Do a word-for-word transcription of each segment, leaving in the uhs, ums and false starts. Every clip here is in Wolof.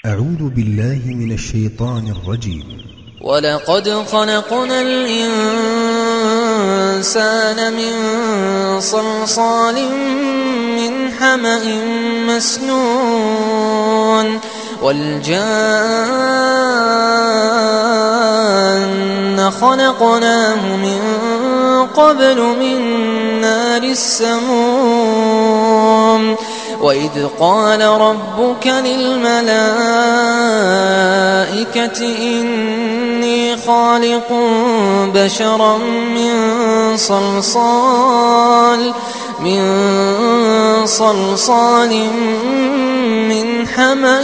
أعوذ بالله من الشيطان الرجيم. ولقد خلقنا الإنسان من صلصال من حمأ مسنون والجان خلقناه من قبل من نار السموم وإذ قال ربك للملائكة إني خالق بشرا من صلصال من صلصال من حمأ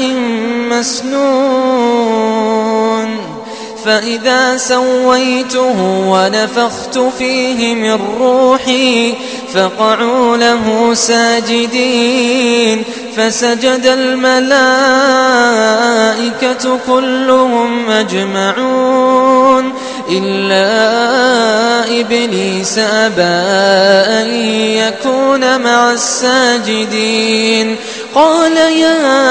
مسنون فإذا سويته ونفخت فيه من روحي فقعوا له ساجدين فسجد الملائكة كلهم أجمعون إلا إبليس أبى أن يكون مع الساجدين قال يا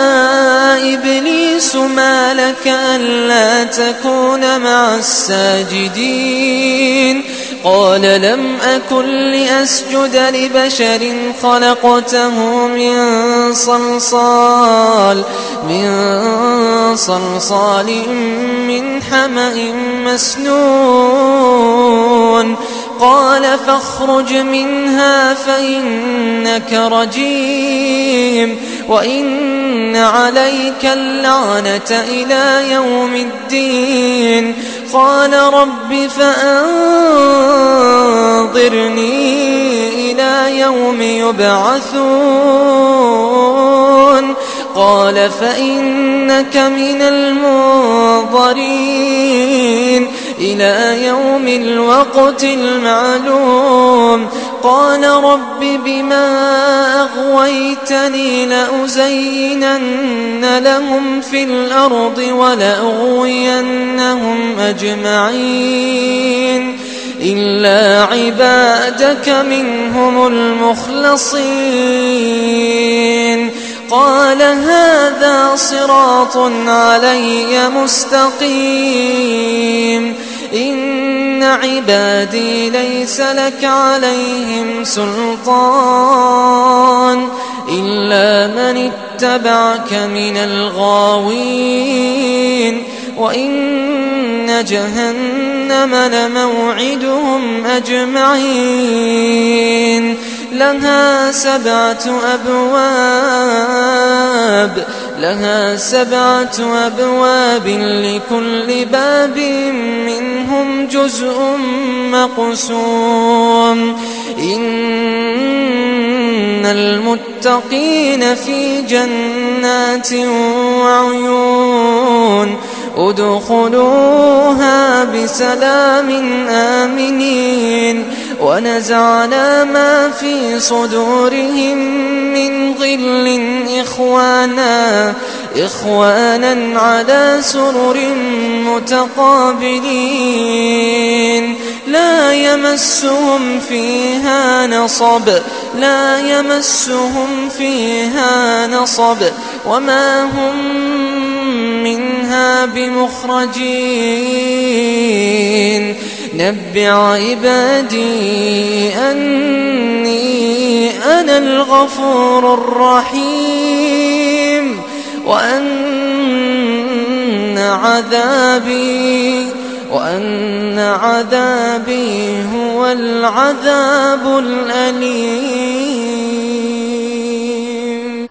إبليس ما لك ألا تكون مع الساجدين قال لم أكن لأسجد لبشر خلقته من صلصال من صلصال من حمأ مسنون قال فاخرج منها فإنك رجيم وإن عليك اللعنة إلى يوم الدين قال رب فأنظرني إلى يوم يبعثون قال فإنك من المنظرين إلى يوم الوقت المعلوم قال رب بما أغويتني لأزينن لهم في الأرض ولأغوينهم أجمعين إلا عبادك منهم المخلصين قال هذا صراط علي مستقيم إن عبادي ليس لك عليهم سلطان إلا من اتبعك من الغاوين وإن جهنم لموعدهم أجمعين لها سبعة أبواب لها سبعة أبواب لكل باب منهم جزء مقسوم إن المتقين في جنات وعيون ادخلوها بسلام آمنين ونزعنا ما في صدورهم من غل إخوانا إخوانا على سرر متقابلين لا يمسهم فيها نصب لا يمسهم فيها نصب وما هم منها بمخرجين نبئ عبادي أني أنا الغفور الرحيم وأن عذابي وأن عذابي هو العذاب الأليم.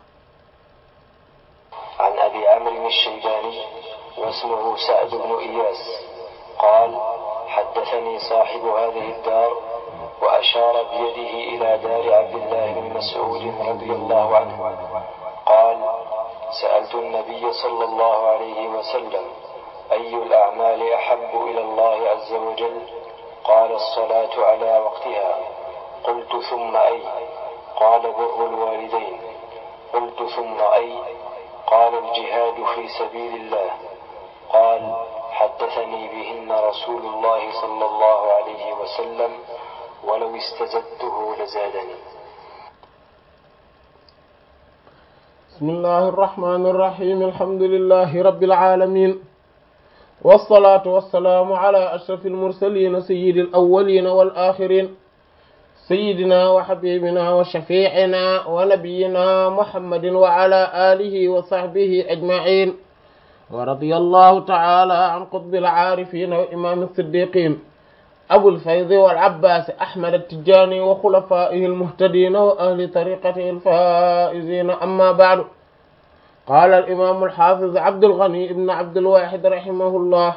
عن أبي عمرو الشيباني واسمه سعد بن إياس قال حدثني صاحب هذه الدار وأشار بيده إلى دار عبد الله بن مسعود رضي الله عنه قال سألت النبي صلى الله عليه وسلم أي الأعمال أحب إلى الله عز وجل قال الصلاة على وقتها قلت ثم أي قال بر الوالدين قلت ثم أي قال الجهاد في سبيل الله قال حدثني بهن رسول الله صلى الله عليه وسلم ولو استزدته لزادني. bismillahi irrahmani irrahim alhamdulillahi rabbil alamin wassalatu wassalaamu ala ashraf almursalin sayyidi alawalin wal akhirin sayyidina wa habibina wa shafi'ina wa nabiyyina muhammadin wa ala alihi wa sahbihi ajma'in wa radiyallahu ta'ala an qutbil aarifin wa imam as-siddiqin abul fayd wal abbas ahmad at-tijani wa khulafaihi al-muhtadin wa ahli tariqatihi al-faizin amma ba'du qala al-imam al-hafiz abdul ghani ibn abdul wahid rahimahullah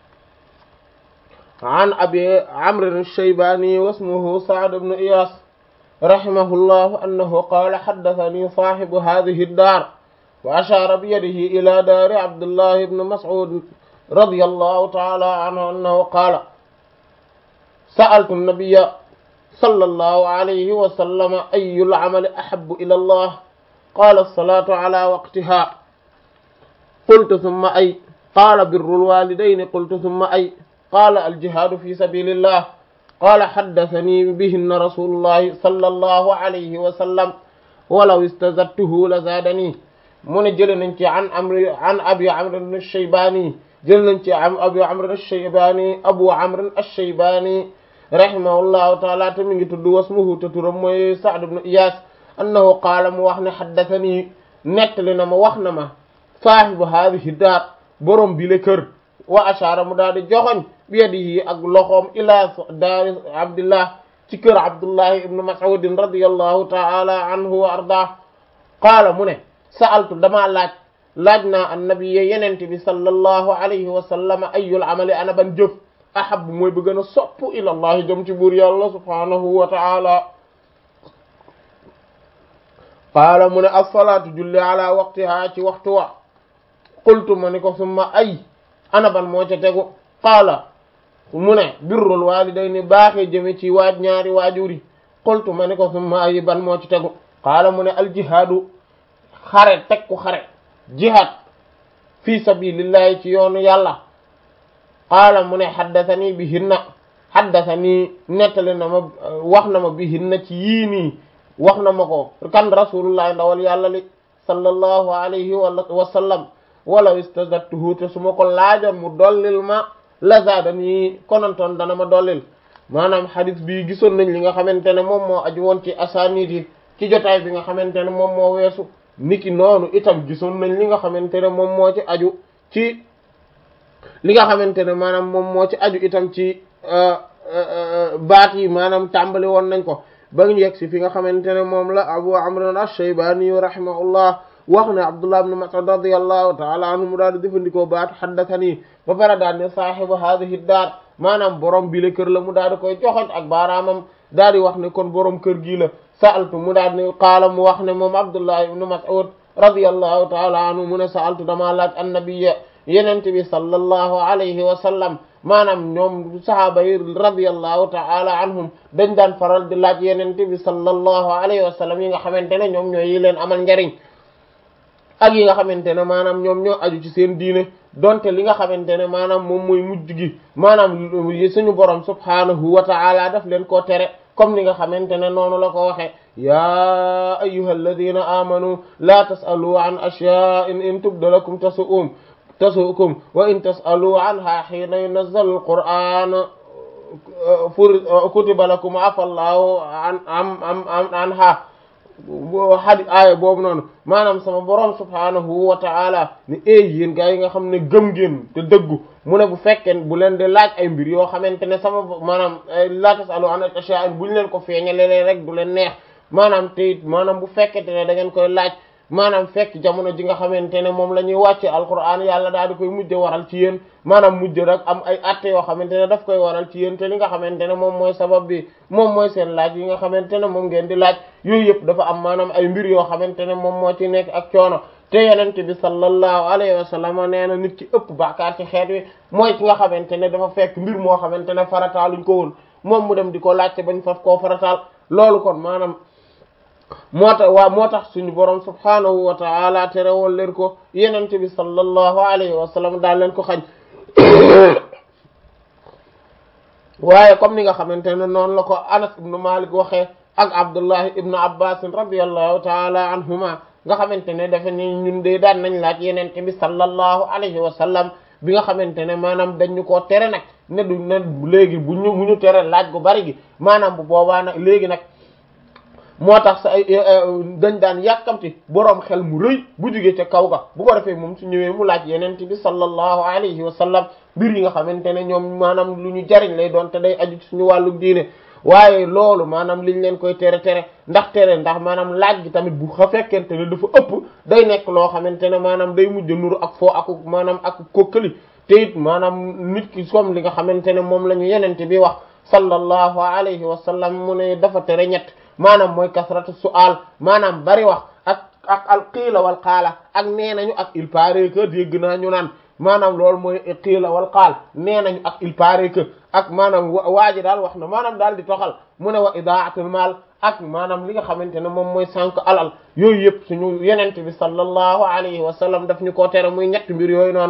an abi amr ash-shaybani wa ismuhu sa'd ibn iyas rahimahullah annahu qala haddathani sahibu hadhihi ad-dar wa ashara bi yadihi ila dar abdullah ibn mas'ud radiyallahu ta'ala anhu annahu qala سألت النبي صلى الله عليه وسلم أي العمل أحب إلى الله قال الصلاة على وقتها قلت ثم أي قال بر الوالدين قلت ثم أي قال الجهاد في سبيل الله قال حدثني بهن رسول الله صلى الله عليه وسلم ولو استزدته لزادني من جلننك عن أمر عن أبي عمرو الشيباني جلننك عن أبي عمرو الشيباني أبو عمرو الشيباني rahimahullahu taala te mi ngi tudd wasmuhu te turam mooy Sa'd ibn Iyas annahu qaala mu wax ne haddathani nettali na ma wax na ma saahibu haadihi daar borom bi le kër wa ashara mu daal di joxoñ bi yadihi ak loxoom ila daari Abdullah ci kër Abdullah ibn Mas'ud radiyallahu taala anhu wa ardaah qaala mu ne sa'altu damaa laaj laaj naa annabiyya yenente bi sallallahu alayhi wa sallam ayyul amali ana ban jëf ahab mooy bu gën a sopp ilallahi jëm ci buur yàlla subhanahu wa ta'ala qaala mu ne as-salaatu julli ala waqtiha ci waxtu wa qultu ma ni ko summa ay ana ban moo ca tegu qaala mu ne birrul walidayni baaxee jëme ci waaj ñaari waajuri qultu ma ni ko summa ay ban moo ci tegu qaala mu ne al jihaadu xare tekku xare jihaad fi sabilillahi ci yoonu yàlla qaala mu ne haddathani bihinna haddathani nettali na ma wax na ma bihinna ci yii nii wax na ma ko kan rasulullah ndawal yàlla li sallallahu alayhi wa sallam walaw istazadtuhu te su ma ko laajoon mu dollil ma la zaadani konantoon dana ma dollil maanaam hadith bi gisoon nañ li nga xamante ne moom moo aju woon ci asaanid yi ci jotaay bi nga xamante ne moom moo weesu niki noonu itam gisoon nañ li nga xamante ne moom moo ci aju ci li nga xamante ne maanaam moom moo ci aju itam ci baat yi maanaam tàmbali woon nañ ko ba ñu yegg si fi nga xamante ne moom la Abu Amr ash-Shaybani rahimahullah wax ne Abdullah ibn Mas'ud radiyallahu ta'ala anhu mu daal di jëfandikoo baatu haddathani ba pare daal ne saahibu hadhihi daar maanaam borom bi la kër la mu daal di koy joxoñ ak baaraamam daal di wax ne kon borom kër gii la sa'altu mu daal ne qaala mu wax ne moom Abdullah ibn Mas'ud radiyallahu ta'ala anhu mu ne sa'altu dama laaj annabiyya yenente bi sallallahu alayhi wa sallam maanaam ñoom sahaaba yi radiyallahu ta'ala anhum dañ daan faral di laaj yenente bi sallallahu alayhi wa sallam yi nga xamante ne ñoom ñooy yi leen amal njariñ ak yi nga xamante ne maanaam ñoom ñoo aju ci seen diine donte li nga xamante ne maanaam moom mooy mujj gi maanaam suñu borom subhanahu wa ta'ala daf leen koo tere comme ni nga xamante ne noonu la ko waxe ya ayyuhal ladina amanu la tas'alu an ashya'in in tubda lakum tasu'um tasukum wa in tasalu anha hina yunazzalu alquran kutiba lakum afallahu an am am anha hadi aaya boobu noonu maanaam sama borom subhanahu wa ta'ala ni eey yéen gaa yi nga xam ne gëm ngeen te dëggu mu ne bu fekkee bu leen di laaj ay mbir yoo xamante ne sama maanaam la tasalu an asha'in buñ leen ko feeñalee rek du leen neex maanaam te it maanaam bu fekkente ne da ngeen koy laaj maanaam fekk jamono ji nga xamante ne moom la ñuy wàcce alquran yàlla daal di koy mujj waral ci yéen maanaam mujj rek am ay atte yoo xamante ne daf koy waral ci yéen te li nga xamante ne moom mooy sabab bi moom mooy seen laaj yi nga xamante ne moom ngeen di laaj yooyu yëpp dafa am maanaam ay mbir yoo xamante ne moom moo ci nekk ak coono te yenente bi sallallahu alayhi wa sallam nee na nit ci ëpp bàkkaar ci xeet wi mooy ki nga xamante ne dafa fekk mbir moo xamante ne farataaluñ ko woon moom mu dem di ko laajte bañ faf koo farataal loolu kon maanaam moo tax waa moo tax suñu borom subhanahu wa ta'ala terewol leen ko yenente bi sallallahu alayhi wa sallam daal leen ko xañ waaye comme ni nga xamante ne noonu la ko Anas ibn Malik waxee ak Abdullah ibn Abbas radiyallahu ta'ala anhuma nga xamante ne dafa ni ñun de daan nañ laaj yenente bi sallallahu alayhi wa sallam bi nga xamante ne maanaam dañu koo tere nag ne du ne léegi bu ñu bu ñu tere laaj gu bari gi maanaam bu boobaa nag léegi nag moo tax sa dañ daan yàkkamti boroom xel mu rëy bu jugee ca kaw ga bu ko defee moom su ñëwee mu laaj yenente bi sallallahu alayhi wa sallam mbir yi nga xamante ne ñoom maanaam lu ñu jariñ lay doon te day aju ci suñu wàllu diine waaye loolu maanaam liñ leen koy tere tere ndax tere ndax maanaam laaj gi tamit bu xa fekkente ne dafa ëpp day nekk loo xamante ne maanaam day mujj nuru ak foo ak maanaam ak kokkali te it maanaam nit ki comme li nga xamante ne moom la ñu yenente bi wax sallallahu alayhi wa sallam mu ne dafa tere ñett maanaam mooy kasratu su'al maanaam bari wax ak ak al qiila wal qaala ak nee nañu ak il paraît que dégg naa ñu naan maanaam loolu mooy qiila wal qaal nee nañu ak il paraît que ak maanaam waa ji daal wax na maanaam daal di toxal mu ne wa idaatul maal ak maanaam li nga xamante ne moom mooy sànq alal yooyu yëpp suñu yenente bi sallallahu alayhi wa sallam daf ñu koo tere muy ñett mbir yooyu noonu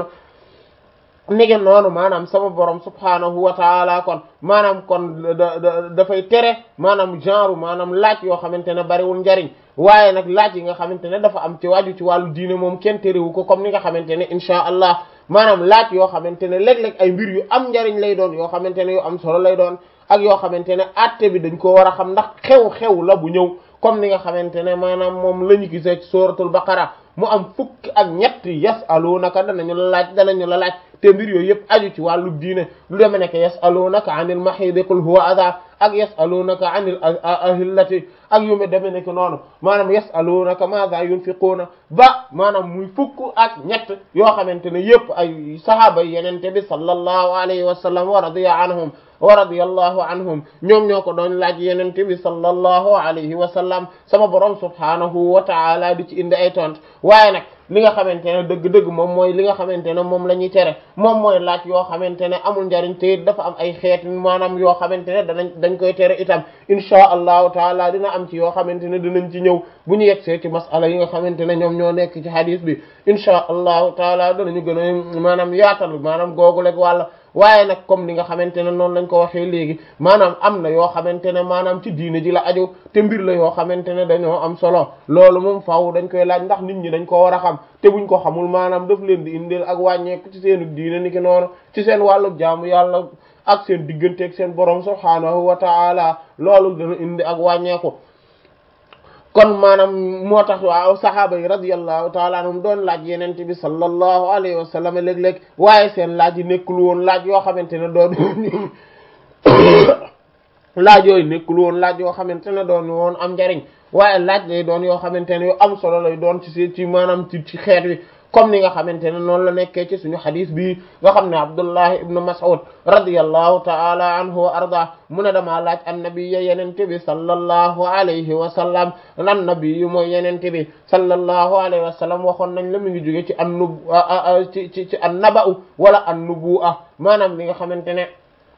nege noonu maanaam sama borom subhaanahu wa taala kon maanaam kon dafay tere maanaam genre maanaam laaj yoo xamante ne bariwul njariñ waaye nag laaj yi nga xamante ne dafa am ci waaju ci wàllu diine moom kenn terewu ko comme ni nga xamante ne insha allah maanaam laaj yoo xamante ne léeg-léeg ay mbir yu am njariñ lay doon yoo xamante ne yu am solo lay doon ak yoo xamante ne atte bi dañ ko war a xam ndax xew-xew la bu ñëw comme ni nga xamante ne maanaam moom la ñu gisee ci suratul baqara mu am fukk ak ñett yasalunaka danañu la laaj danañu la laaj te mbir yooyu yëpp aju ci wàllu diine lu deme nekk yasalunaka anil mahidi qul huwa adha ak yasalunaka anil ahillati ak yu me deme nekk noonu maanaam yasalunaka madha yunfiquna ba maanaam muy fukk ak ñett yoo xamante ne yëpp ay sahaaba yenente bi sallallahu alayhi wa sallam wa radiya anhum wa radiyallahu anhum ñoom ñoo ko doon laaj yenente bi sallallahu alayhi wa sallam sama borom subhanahu wa ta'ala di ci indi ay tont waaye nag li nga xamante ne dëgg-dëgg moom mooy li nga xamante ne moom la ñuy tere moom mooy laaj yoo xamante ne amul njariñ te dafa am ay xeet maanaam yoo xamante ne danañ dañ koy tere itam insha allahu taala dina am ci yoo xamante ne dinañ ci ñëw bu ñu yegsee ci masala yi nga xamante ne ñoom ñoo nekk ci hadith bi insha allahu taala danañu gën a maanaam yaatal maanaam googu rek wàlla waaye nag comme ni nga xamante ne noonu lañ ko waxee léegi maanaam am na yoo xamante ne maanaam ci diine ji la aju te mbir la yoo xamante ne dañoo am solo loolu moom faaw dañ koy laaj ndax nit ñi dañ ko war a xam te buñ ko xamul maanaam daf leen di indil ak wàññeeku ci seenu diine ni ki noonu ci seen wàllu jaamu yàlla ak seen digganteeg seen borom subhaanahu wa ta'ala loolu dana indi ak wàññeeku. kon maanaam moo tax waaw sahaaba yi radiyallahu taala anhum doon laaj yenente bi sallallahu alayhi wa sallam léeg-léeg waaye seen laaj yi nekkul woon laaj yoo xamante ne doon laaj yooyu nekkul woon laaj yoo xamante ne doon woon am njariñ waaye laaj lay doon yoo xamante ne yu am solo lay doon ci si ci maanaam ci ci xeet wi comme ni nga xamante ne noonu la nekkee ci suñu xadis bi nga xam ne Abdullah ibn Mas'ud radiyallahu ta'ala anhu wa arda mu ne damaa laaj annabiyya yenente bi sallallahu alayhi wa sallam an nabiyyu mooy yenente bi sallallahu alayhi wa sallam waxoon nañ la mu ngi jóge ci an nub ci ci ci an naba'u wala an nubu'a maanaam li nga xamante ne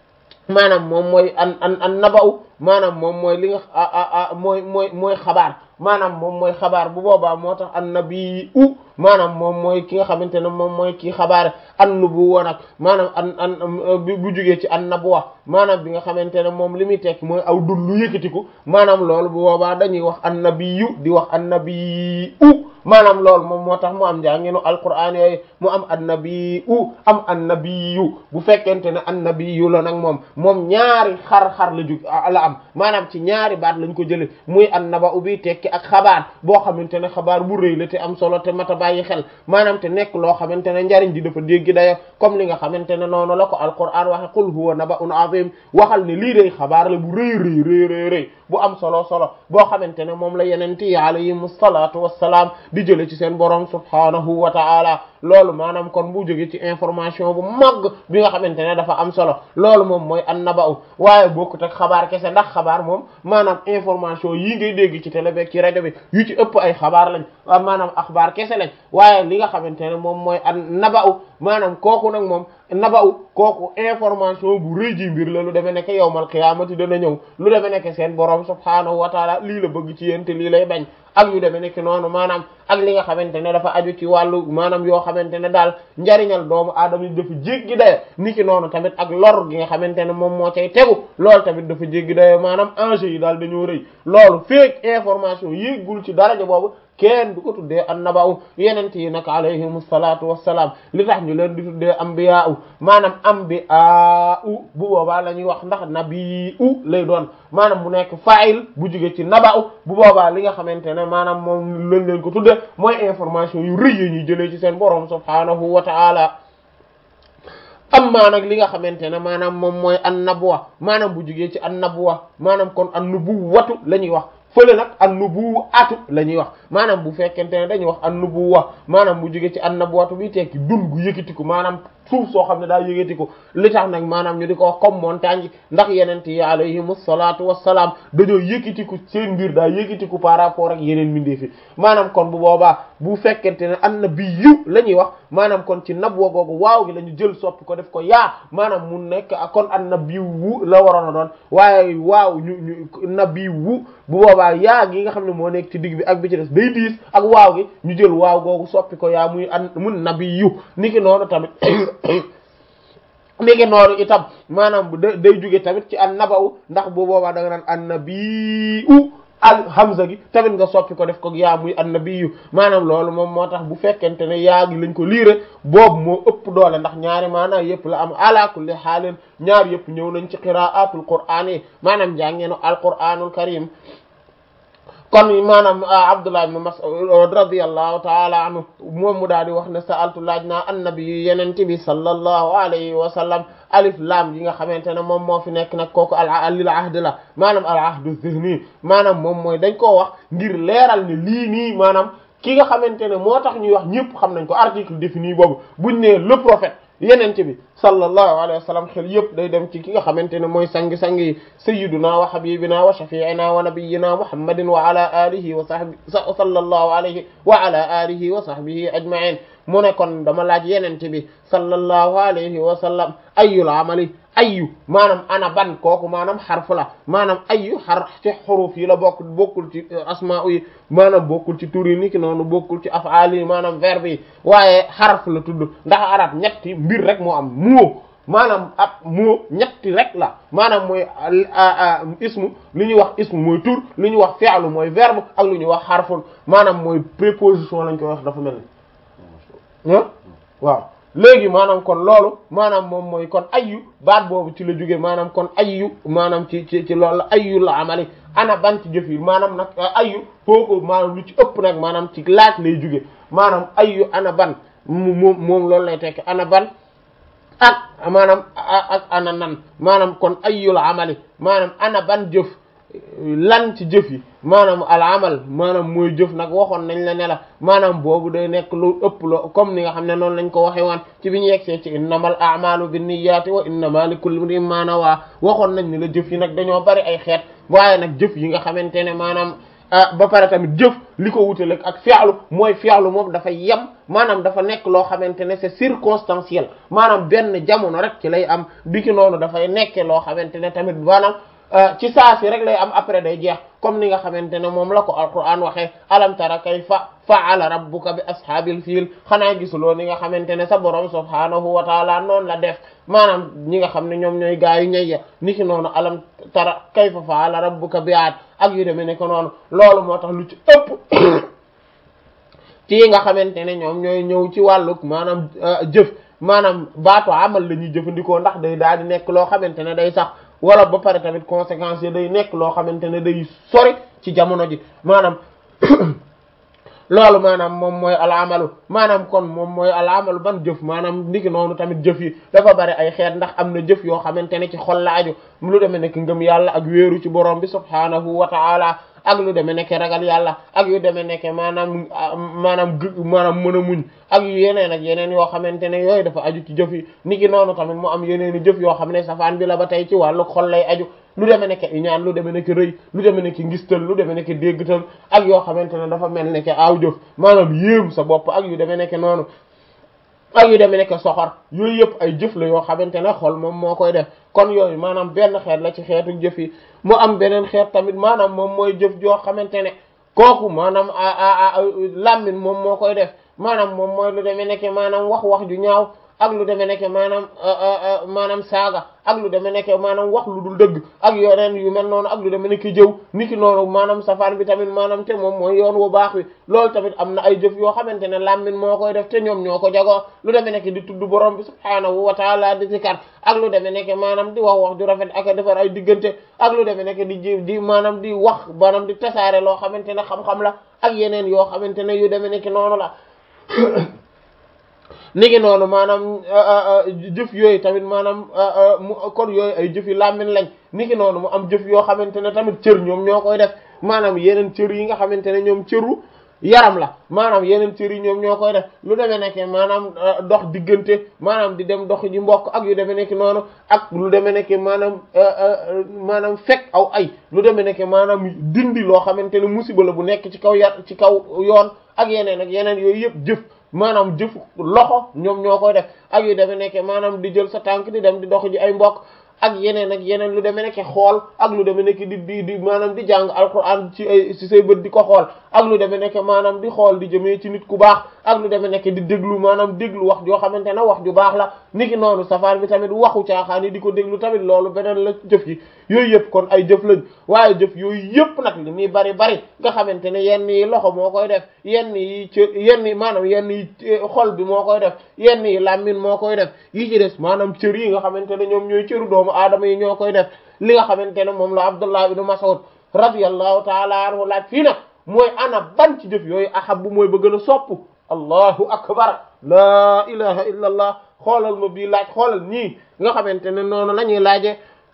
maanaam moom mooy an an an naba'u maanaam moom mooy li nga mooy mooy mooy xabaar maanaam moom mooy xabaar bu boobaa moo tax annabi u maanaam moom mooy ki nga xamante ne moom mooy kii xabaar an nubuwa nag maanaam an an bu jugee ci an nabwa maanaam bi nga xamante ne moom li muy tekk mooy aw dul lu yëkkatiku maanaam loolu bu boobaa dañuy wax annabiyu di wax annabi u maanaam loolu moom moo tax mu am njànginu alquran yooyu mu am annabi u am annabiyu bu fekkente ne annabiyu la nag moom moom ñaari xar-xar la jug la am maanaam ci ñaari baat lañ ko jële muy annaba u bi tekki ak xabaar boo xamante ne xabaar bu rëy la te am solo te mata bàyyi xel maanaam te nekk loo xamante ne njariñ di dafa dégg dayo comme li nga xamante ne noonu la ko alquran waxe qul huwa naba'un azim waxal ne lii day xabaar la bu rëy rëy rëy rëy rëy bu am solo solo boo xamante ne moom la yenente yi alayhimu salaatu wassalaam di jële ci seen borom subhanahu wa ta'ala loolu maanaam kon bu jóge ci information bu mag bi nga xamante ne dafa am solo loolu moom mooy annaba'u waaye bokkut ak xabaar kese ndax xabaar moom maanaam information yii ngay dégg ci télé beeg ci rajo bi yu ci ëpp ay xabaar lañ maanaam axbaar kese lañ waaye li nga xamante ne moom mooy annaba'u maanaam kooku nag moom naba'u kooku information bu rëy ji mbir la lu demee nekk yawmal qiyaamati dana ñëw lu demee nekk seen borom subhaanahu wa taala lii la bëgg ci yéen te lii lay bañ ak yu demee nekk noonu maanaam ak li nga xamante ne dafa aju ci wàllu maanaam yoo xamante ne daal njariñal doomu aadama yi dafa jéggi dayo niki noonu tamit ak lor gi nga xamante ne moom moo cay tegu loolu tamit dafa jéggi dayo maanaam enjeu yi daal dañoo rëy loolu feek information yéggul ci daraja boobu kenn du ko tuddee annaba'u yeneen yi nag alayhimu salaatu wassalaam li tax ñu leen di tuddee anbiyaa'u maanaam anbiyaa'u bu boobaa la ñuy wax ndax nabi'u lay doon maanaam mu nekk fa'il bu jóge ci naba'u bu boobaa li nga xamante ne maanaam moom lañ leen ko tuddee mooy information yu rëy yi ñuy jëlee ci seen borom subhaanahu wa ta'ala. amma nag li nga xamante ne maanaam moom mooy an nabwa maanaam bu jugee ci an nabwa maanaam kon an nubuwatu la ñuy wax fële nag an nubuwatu la ñuy wax maanaam bu fekkente ne dañuy wax an nubuwa maanaam bu jugee ci an nabwatu bi tekki dun gu yëkkatiku maanaam suuf soo xam ne daa yëkkatiku li tax nag maanaam ñu di ko wax comme montagne yi ndax yeneen yi alayhimu salaatu wassalaam dañoo yëkkatiku seen mbir daa yëkkatiku par rapport ak yeneen mbindeef yi maanaam kon bu boobaa bu fekkente ne annabiyyu la ñuy wax maanaam kon ci nabwa googu waaw gi la ñu jël soppi ko def ko yaa maanaam mu nekk kon annabiyyu la waroon a doon waaye waaw ñu ñu nabiyyu bu boobaa yaa gi nga xam ne moo nekk ci digg bi ak bi ci des day diis ak waaw gi ñu jël waaw googu soppi ko yaa muy an mun nabiyyu niki noonu tamit léegi noonu itam maanaam day jóge tamit ci an naba'u ndax bu boobaa da nga naan an nabi'u al hamza gi tamit nga soppi ko def ko yaa muy an nabiyyu maanaam loolu moom moo tax bu fekkente ne yaa gi lañ ko liire boobu moo ëpp doole ndax ñaari maanaam yëpp la am ala kulli haalin ñaar yëpp ñëw nañ ci qira'atul qur'aan yi maanaam jàngeenu al qur'aanul karim kon maanaam Abdullah ibn Mas'ud radiyallahu ta'ala anhu moom mu daal di wax ne sa'altu laaj naa annabi yu yenente bi sallallahu alayhi wa sallam alif lam yi nga xamante ne moom moo fi nekk nag kooku al lil ahd la maanaam al ahdu zihni maanaam moom mooy dañ koo wax ngir leeral ne lii nii maanaam ki nga xamante ne moo tax ñuy wax ñëpp xam nañ ko article défini boobu buñ ne le prophète yenente bi sallallahu alayhi wa sallam xel yëpp day dem ci ki nga xamante ne mooy sangi-sangi yi sayyiduna wa habibina wa shafi'ina wa nabiyyina muhammadin wa ala alihi wa sahbihi sallallahu alayhi wa ala alihi wa sahbihi ajma'in mu ne kon dama laaj yenente bi sallallahu alayhi wa sallam ayyul amali ayyu maanaam ana ban kooku maanaam xarfu la maanaam ayyu xar ci xuruf yi la bokk bokkul ci asmaa yi maanaam bokkul ci tur yi niki noonu bokkul ci af'aal yi maanaam verbe yi waaye xarf la tudd ndax arab ñetti mbir rek moo am moo maanaam ab moo ñetti rek la maanaam mooy ismu li ñuy wax ismu mooy tur li ñuy wax fi'lu mooy verbe ak lu ñuy wax xarfun maanaam mooy préposition lañ koy wax dafa mel ni waaw léegi maanaam kon loolu maanaam moom mooy kon ayyu baat boobu ci la jóge maanaam kon ayyu maanaam ci ci ci loolu la ayyu la amali ana ban ci jëf yi maanaam nag ayyu foofu maanaam lu ci ëpp nag maanaam ci laaj lay jóge maanaam ayyu ana ban moom moom loolu lay tekk ana ban ak maanaam ak ana nan maanaam kon ayyu la amali maanaam ana ban jëf lan ci jëf yi maanaam al amal maanaam mooy jëf nag waxoon nañ la ne la maanaam boobu day nekk lu ëpp loo comme ni nga xam ne noonu lañ ko waxe woon ci bi ñu yegsee ci innamal a'malu binniyati wa innama likulli imrin ma nawa waxoon nañ ne la jëf yi nag dañoo bari ay xeet waaye nag jëf yi nga xamante ne maanaam ba pare tamit jëf li ko wutale ak fi'lu mooy fi'lu moom dafa yem maanaam dafa nekk loo xamante ne c'est circonstanciel maanaam benn jamono rek ci lay am biki noonu dafay nekke loo xamante ne tamit maanaam ci saa si rek lay am après day jeex comme ni nga xamante ne moom la ko alquran waxee alam tara kayfa fa'ala rabbuka bi ashaabil fiil xanaa gisuloo ni nga xamante ne sa borom subhaanahu wa taala noonu la def maanaam ñi nga xam ne ñoom ñooy gaa yu ñëy ya ni ki noonu alam tara kayfa fa'ala rabbuka bi aad ak yu demee ne ko noonu loolu moo tax lu ci ëpp ci yi nga xamante ne ñoom ñooy ñëw ci wàlluk maanaam jëf maanaam baatu amal la ñuy jëfandikoo ndax day daal di nekk loo xamante ne day sax wala ba pare tamit conséquences yi day nekk loo xamante ne day sori ci jamono ji maanaam loolu maanaam moom mooy al amalu maanaam kon moom mooy al amalu ban jëf maanaam ndiki noonu tamit jëf yi dafa bari ay xeet ndax am na jëf yoo xamante ne ci xol la aju lu demee nekk ngëm yàlla ak wéeru ci borom bi subhaanahu wa ta'ala ak lu demee nekk ragal yàlla ak yu demee nekk maanaam maanaam g maanaam mën a muñ ak yu yeneen ak yeneen yoo xamante ne yooyu dafa aju ci jëf yi niki noonu tamit mu am yeneen i jëf yoo xam ne safaan bi la ba tey ci wàllu xol lay aju lu demee nekk iñaan lu demee nekk rëy lu demee nekk ngistal lu demee nekk déggtal ak yoo xamante ne dafa mel nekk aaw jëf maanaam yéem sa bopp ak yu demee nekk noonu ak yu demee nekk soxor yooyu yëpp ay jëf la yoo xamante ne xol moom moo koy def kon yooyu maanaam benn xeet la ci xeetu jëf yi mu am beneen xeet tamit maanaam moom mooy jëf joo xamante ne kooku maanaam làmmiñ moom moo koy def maanaam moom mooy lu demee nekk maanaam wax wax ju ñaaw ak lu demee nekk maanaam maanaam saaga ak lu demee nekk maanaam wax lu dul dëgg ak yeneen yu mel noonu ak lu demee nekk jëw niki noonu maanaam safaan bi tamit maanaam te moom mooy yoon wu baax wi loolu tamit am na ay jëf yoo xamante ne làmmiñ moo koy def te ñoom ñoo ko jagoo lu demee nekk di tudd borom bi subhaanahu wa taala di zikar ak lu demee nekk maanaam di wax wax ju rafet ak a defar ay diggante ak lu demee nekk di ji di maanaam di wax maanaam di tasaare loo xamante ne xam-xam la ak yeneen yoo xamante ne yu demee nekk noonu la niki noonu maanaam jëf yooyu tamit maanaam mu kon yooyu ay jëf yi làmmiñ lañ niki noonu mu am jëf yoo xamante ne tamit cër ñoom ñoo koy def maanaam yeneen cër yi nga xamante ne ñoom cëru yaram la maanaam yeneen cër yi ñoom ñoo koy def lu demee nekk maanaam dox diggante maanaam di dem dox ji mbokk ak yu demee nekk noonu ak lu demee nekk maanaam maanaam fekk aw ay lu demee nekk maanaam dindi loo xamante ne musiba la bu nekk ci kaw yar ci kaw yoon ak yeneen ak yeneen yooyu yëpp jëf maanaam jëf loxo ñoom ñoo koy def ak yu demee nekk maanaam di jël sa tànk di dem di dox ji ay mbokk ak yeneen ak yeneen lu demee nekk xool ak lu demee nekk di di di maanaam di jàng alquran ci ay ci say bët di ko xool ak lu demee nekk maanaam di xool di jëmee ci nit ku baax ak lu demee nekk di déglu maanaam déglu wax joo xamante ne wax ju baax la niki noonu safaan bi tamit waxu caaxaan yi di ko déglu tamit loolu beneen la jëf yi yooyu yëpp kon ay jëf lañ waaye jëf yooyu yëpp nag li muy bari bari nga xamante ne yenn yi loxo moo koy def yenn yi ci yenn yi maanaam yenn yi xol bi moo koy def yenn yi làmmiñ moo koy def yi ci des maanaam cër yi nga xamante ne ñoom ñooy cëru doomu aadama yi ñoo koy def li nga xamante ne moom la Abdullah ibn Mas'ud radiyallahu ta'ala anhu laaj fii nag mooy ana ban ci jëf yooyu ahabbu mooy ba gën a sopp allahu akbar laa ilaha illa allah xoolal ma bii laaj xoolal ñii nga xamante ne noonu la ñuy laaje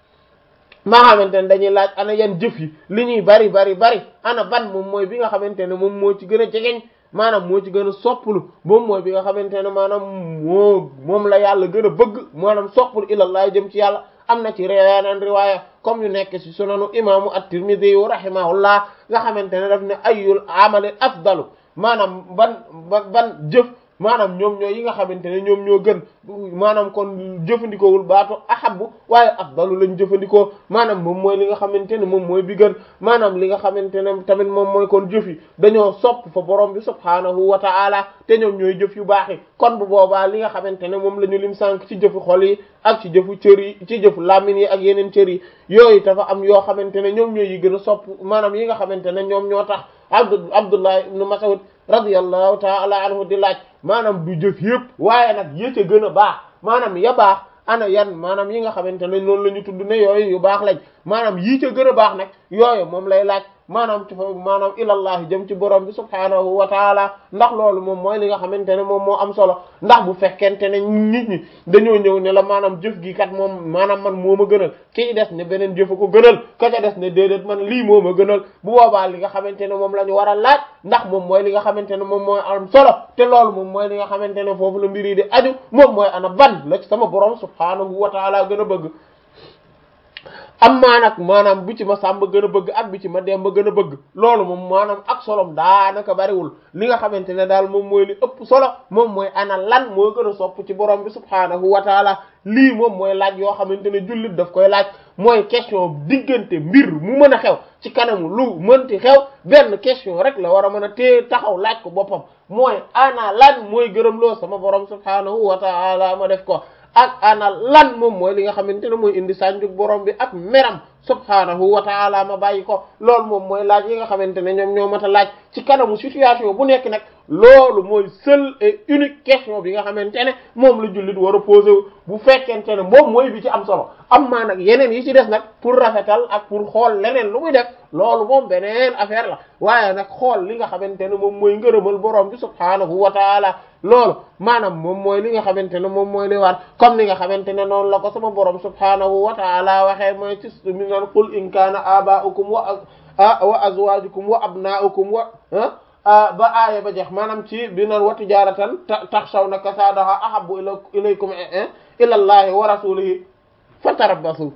maa xamante ne dañuy laaj ana yan jëf yi li ñuy bari bari bari ana ban moom mooy bi nga xamante ne moom moo ci gën a jegeñ maanaam moo ci gën a sopplu moom mooy bi nga xamante ne maanaam moo moom la yàlla gën a bëgg maanaam sopplu ilallah jëm ci yàlla am na ci riwaayan riwaaya comme yu nekk ci sunanu imaamu at-Tirmidhi rahimahullah nga xamante ne daf ne ayyul amali afdalu maanaam ban ban jëf maanaam ñoom ñoo yi nga xamante ne ñoom ñoo gën maanaam kon jëfandikoowul baatu ahabbu waaye afdalu lañ jëfandikoo maanaam moom mooy li nga xamante ne moom mooy bi gën maanaam li nga xamante ne tamit moom mooy kon jëf yi dañoo sopp fa borom bi subhaanahu wa ta'ala te ñoom ñooy jëf yu baax yi kon bu boobaa li nga xamante ne moom la ñu lim sànk ci jëfu xol yi ak ci jëfu cër yi ci jëfu làmmiñ yi ak yeneen cër yi yooyu dafa am yoo xamante ne ñoom ñooy yi gën a sopp maanaam yi nga xamante ne ñoom ñoo tax abd Abdullah ibn Mas'ud radiyallahu ta'ala anhu di laaj maanaam du jëf yëpp waaye nag yë ca gën a baax maanaam ya baax ana yan maanaam yi nga xamante ne noonu la ñu tudd ne yooyu yu baax lañ maanaam yii ca gën a baax nag yooyu moom lay laaj maanaam ci fa maanaam ilallahi jëm ci borom bi subhaanahu wa taala ndax loolu moom mooy li nga xamante ne moom moo am solo ndax bu fekkente ne nit ñi dañoo ñëw ne la maanaam jëf gi kat moom maanaam man moo ma gënal kii des ne beneen jëf ko gënal ka ca des ne déedéet man lii moo ma gënal bu boobaa li nga xamante ne moom la ñu war a laaj ndax moom mooy li nga xamante ne moom mooy am solo te loolu moom mooy li nga xamante ne foofu la mbir yi di aju moom mooy ana ban la ci sama borom subhaanahu wa taala gën a bëgg am maa nag maanaam bi ci ma sàmba gën a bëgg ak bi ci ma demba gën a bëgg loolu moom maanaam ak solom daanaka bariwul li nga xamante ne daal moom mooy li ëpp solo moom mooy ana lan moo gën a sopp ci borom bi subhaanahu wa taala lii moom mooy laaj yoo xamante ne jullit daf koy laaj mooy question diggante mbir mu mën a xew ci kanamu lu mënti xew benn question rek la war a mën a téye taxaw laaj ko boppam mooy ana lan mooy gërëm loo sama borom subhaanahu wa taala ma def ko ak ana lan moom mooy li nga xamante ne mooy indi sànjuk borom bi ak meram subhaanahu wa taala ma bàyyi ko loolu moom mooy laaj yi nga xamante ne ñoom ñoo mat a laaj ci kanamu situation bu nekk nag loolu mooy seul et unique question bi nga xamante ne moom la jullit war a posé bu fekkente ne moom mooy bi ci am solo am maa nag yeneen yi ci des nag pour rafetal ak pour xool leneen lu muy def loolu moom beneen affaire la waaye nag xool li nga xamante ne moom mooy ngërëmal borom bi subhaanahu wa taala loolu maanaam moom mooy li nga xamante ne moom mooy li waat comme li nga xamante ne noonu la ko sama borom subhaanahu wa taala waxee mooy ci mi naan qul in kaana abaa'ukum wa wa azwaajukum wa abnaa'ukum wa ba aaya ba jeex maanaam ci bi naan wa tijaaratan taxshawna kasaadaha ahabbu ilaykum ilallahi wa rasulihi fatarabbasu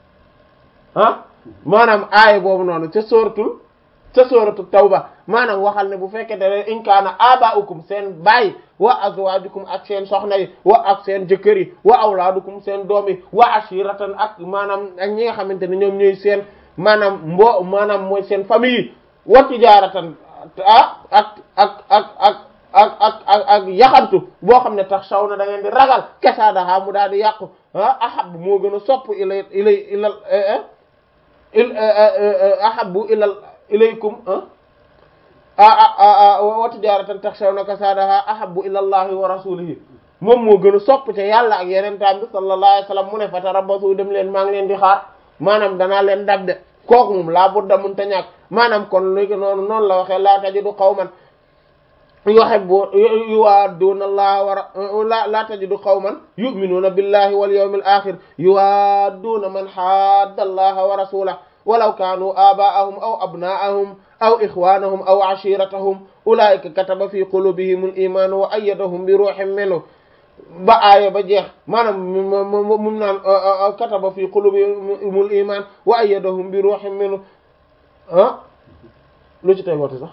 ah maanaam aaya boobu noonu ca sóoratul ca sóoratu tawba maanaam waxal ne bu fekkee ne in kaana abaa'ukum seen baay wa azwaajukum ak seen soxna yi wa ak seen jëkkër yi wa awlaadukum seen doom yi wa ashiratan ak maanaam ak ñi nga xamante ne ñoom ñooy seen maanaam mbo maanaam mooy seen famille yi wa tijaaratan ah ak ak ak ak ak ak ak ak yaxantu boo xam ne tax saw na da ngeen di ragal kasaadaha mu daal di yàqu ah ahab moo gën a sopp ilay ilay ilal ahabu ilal ilaykum wa tijaratan takhshawna kasadaha ahabu ila allahi wa rasulihi moom moo gën a sopp te yàlla ak yeneen taam bi sallallahu alayhi wa sallam mu ne fatarabbasu dem leen maa ngi leen di xaar maanaam danaa leen dab de kooku moom laa budda mun ta ñàkk maanaam kon léegi noonu noonu la waxee laa tajidu qawman yuhibbu yuwaadduuna allaha wa la laa tajidu qawman yu'minuuna billahi wal yawmil akhir yuwaadduuna man hadda allaha wa rasulahu walaw kaanu aabaa'ahum aw abnaa'ahum aw ixwaanahum aw ashiiratahum ulaa'ika kataba fi quluubihimul iimaan wa ayyadahum bi ruuhin minhu ba aaya ba jeex maanaam mu naan kataba fi quluubihimul iimaan wa ayyadahum bi ruuhin minhu ah lu ci tey woote sax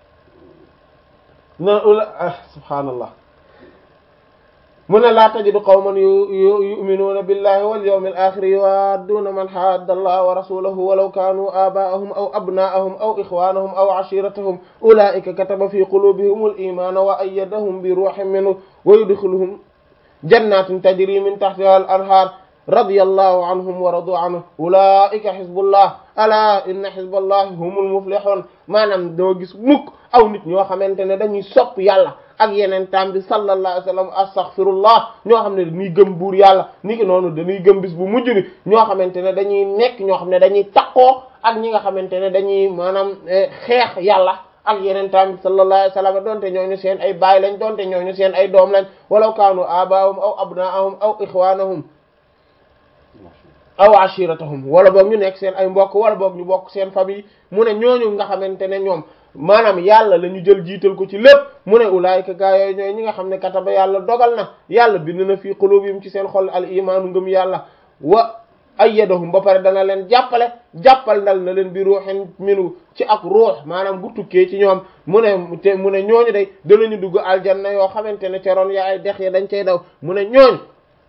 na ula subhaanallah mu ne laa tajidu qawman yu'minuuna billahi wal yawmil aaxir yuwaadduuna man haadda allaha wa rasulahu walaw kaanuu aabaa'ahum aw abnaa'ahum aw ixwaanahum aw ashiiratahum ulaa'ika kataba fi quluubihimul iimaana wa ayyadahum bi ruuhin minhu wa yudxiluhum jannaatin tajrii min tahtihaa al anhaar radiyallahu anhum wa radu anhu ulaa'ika hizbullah alaa inna hizballahi humul muflihuun maanaam doo gis mukk aw nit ñoo xamante ne dañuy sopp yàlla ak yeneen taam bi sallallahu alayhi wa sallam astaghfirullah ñoo xam ne dañuy gëm buur yàlla ni ki noonu dañuy gëm bis bu mujj bi ñoo xamante ne dañuy nekk ñoo xam ne dañuy takkoo ak ñi nga xamante ne dañuy maanaam xeex yàlla ak yeneen taam bi sallallahu alayhi wa sallam donte ñooñu seen ay baay lañ donte ñooñu seen ay doom lañ walaw kaanu abaahum aw abnaahum aw ixwaanahum aw ashiratahum wala boog ñu nekk seen ay mbokk wala boog ñu bokk seen famille mu ne ñooñu nga xamante ne ñoom maanaam yàlla la ñu jël jiital ko ci lépp mu ne ulaayika gaa yooyu ñooy ñi nga xam ne kataba yàlla dogal na yàlla bind na fii qulubihim ci seen xol al imaanu ngëm yàlla wa ayyadahum ba pare dana leen jàppale jàppal dal na leen bi ruuhin minu ci ak ruux maanaam gu tukkee ci ñoom mu ne te mu ne ñooñu day danañu dugg aljanna yoo xamante ne ca ron ya ay dex ya dañ cay daw mu ne ñooñu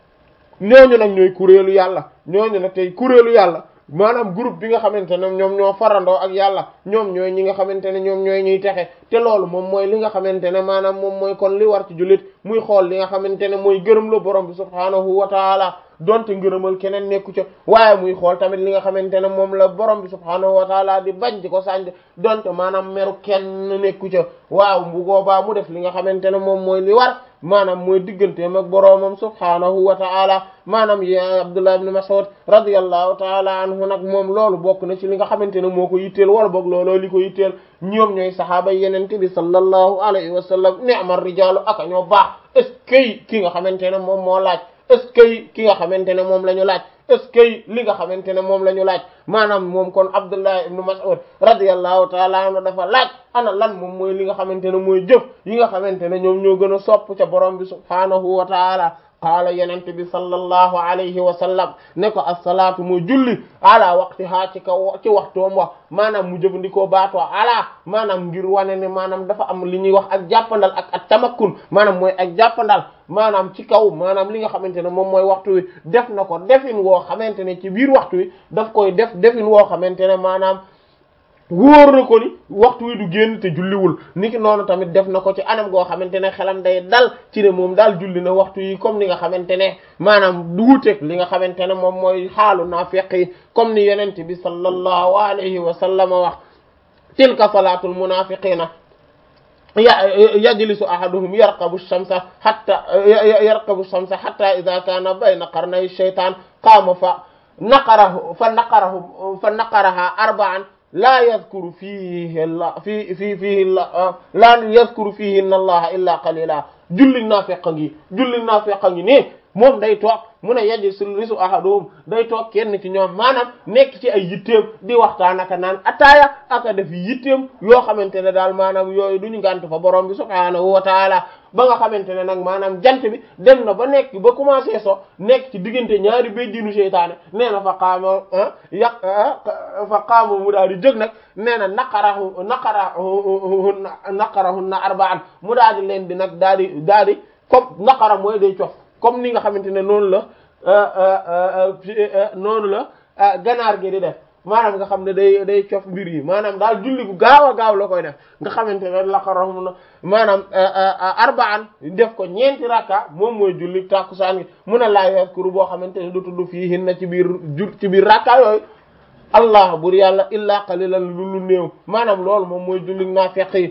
ñooñu nag ñooy kuréelu yàlla ñooñu nag tey kuréelu yàlla maanaam groupe bi nga xamante ne ñoom ñoo farandoo ak yàlla ñoom ñooy ñi nga xamante ne ñoom ñooy ñuy texe te loolu moom mooy li nga xamante ne maanaam moom mooy kon li war ci jullit muy xool li nga xamante ne mooy gërëm la borom bi subhaanahu wa taala donte ngërëmal keneen nekku ca waaye muy xool tamit li nga xamante ne moom la borom bi subhaanahu wa taala di bañ di ko sànj donte maanaam meru kenn nekku ca waaw bu boobaa mu def li nga xamante ne moom mooy li war maanaam mooy digganteem ak boroomam subhaanahu wa ta'ala maanaam ya Abdullah ibn Mas'ud radiyallahu ta'ala anhu nag moom loolu bokk na ci li nga xamante ne moo ko yitteel wala boog looloo li ko yitteel ñoom ñooy sahaaba yenente bi sallallahu alayhi wa sallam ni'mar rijaalu aka ñoo baax est-ce que ki nga xamante ne moom moo laaj est-ce que ki nga xamante ne moom la ñu laaj est-ce que li nga xamante ne moom la ñu laaj maanaam moom kon Abdullah ibn Mas'ud radiyallahu ta'ala anhu dafa laaj ana lan moom mooy li nga xamante ne mooy jëf yi nga xamante ne ñoom ñoo gën a sopp ca borom bi subhaanahu wa ta'ala qaala yenente bi sallallahu alayhi wa sallam ne ko as-salaatu mooy julli ala waqtiha ci kaw ci waxtoom wax maanaam mu jëfandikoo baatoo ala maanaam ngir wane ne maanaam dafa am li ñuy wax ak jàppandal ak ak tamakkun maanaam mooy ak jàppandal maanaam ci kaw maanaam li nga xamante ne moom mooy waxtu wi def na ko defin woo xamante ne ci biir waxtu wi daf koy def defin woo xamante ne maanaam wóor na ko ni waxtu wi du génn te julliwul niki noonu tamit def na ko ci anam goo xamante ne xelam day dal ci ne moom daal julli na waxtu yi comme ni nga xamante ne maanaam du wuteeg li nga xamante ne moom mooy xaalu naafiq yi comme ni yonent bi sallallahu alayhi wa sallam wax tilka salaatul munaafiqiina yajlisu ahaduhum yarqabu shamsa hatta yarqabu shamsa hatta idha kana bayna qarnay shaytan qaama fa naqarahu fa naqarahu fa naqaraha arba'an laa yadkuru fiihi la fii fii fiihi la laa yadkuru fiihinna allaha illa qalila julli naafeqa ngi julli naafeqa ngi nii moom day toog mu ne yajlisu ahaduhum day toog kenn ci ñoom maanaam nekk ci ay yitteem di waxtaan aka naan ataaya aka def yitteem yoo xamante ne daal maanaam yooyu duñu ngànt fa borom bi subhaanahu wa taala ba nga xamante ne nag maanaam jant bi dem na ba nekk ba commencé so nekk ci diggante ñaari béjjinu seytaane nee na fa qaama yaq fa qaama mu daal di jóg nag nee na naqarahu naqarahu naqarahunna arba'an mu daal di leen di nag daal di daal di comme naqara mooy day cof comme ni nga xamante ne noonu la noonu la ganaar gi di def maanaam nga xam ne day day cof mbir yi maanaam daal julli gu gaaw a gaaw la koy def nga xamante ne la ko raxmu na maanaam arba'an def ko ñeenti rakka moom mooy julli tàkkusaan gi mun a laa yaskuru boo xamante ne du tudd fii hin na ci biir ju ci biir rakka yooyu allah bur yàlla illaa qalilan lu lu néew maanaam loolu moom mooy julli naafeq yi